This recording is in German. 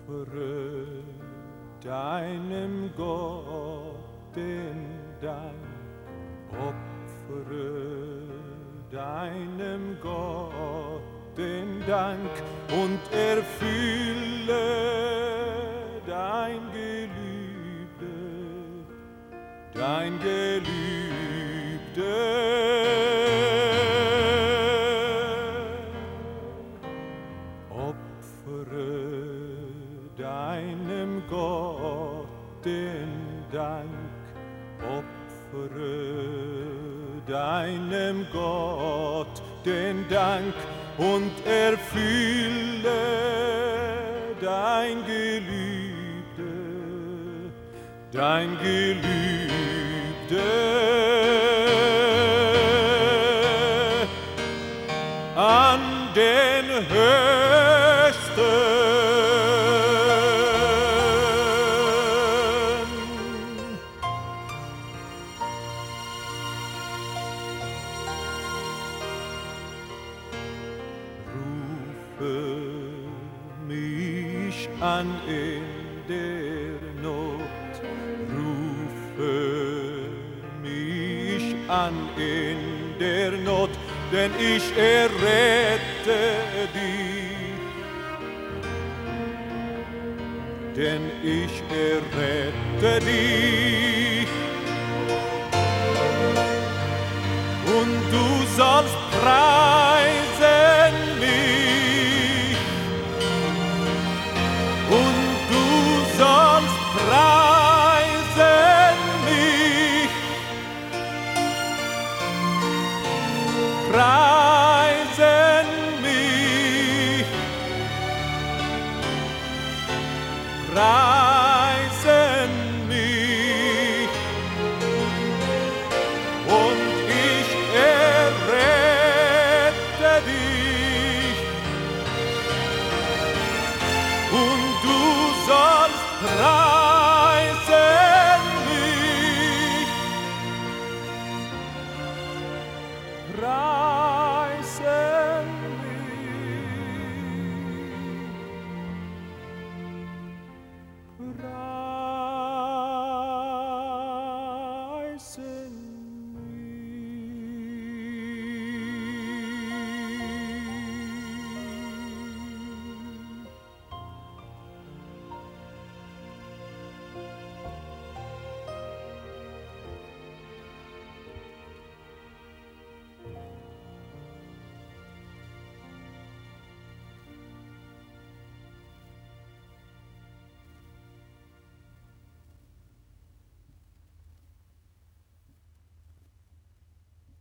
Opfere deinem Gott den Dank, opfere deinem Gott den Dank und erfülle dein Gelübde, opfere deinem Gott den Dank, opfere deinem Gott den Dank und erfülle dein Gelübde an den Höchsten. Rufe mich an in der Not, rufe mich an in der Not, denn ich errette dich, und du sollst preisen mich, und du sollst preisen mich, preisen mich, preisen mich, und ich errette dich, und du sollst preisen.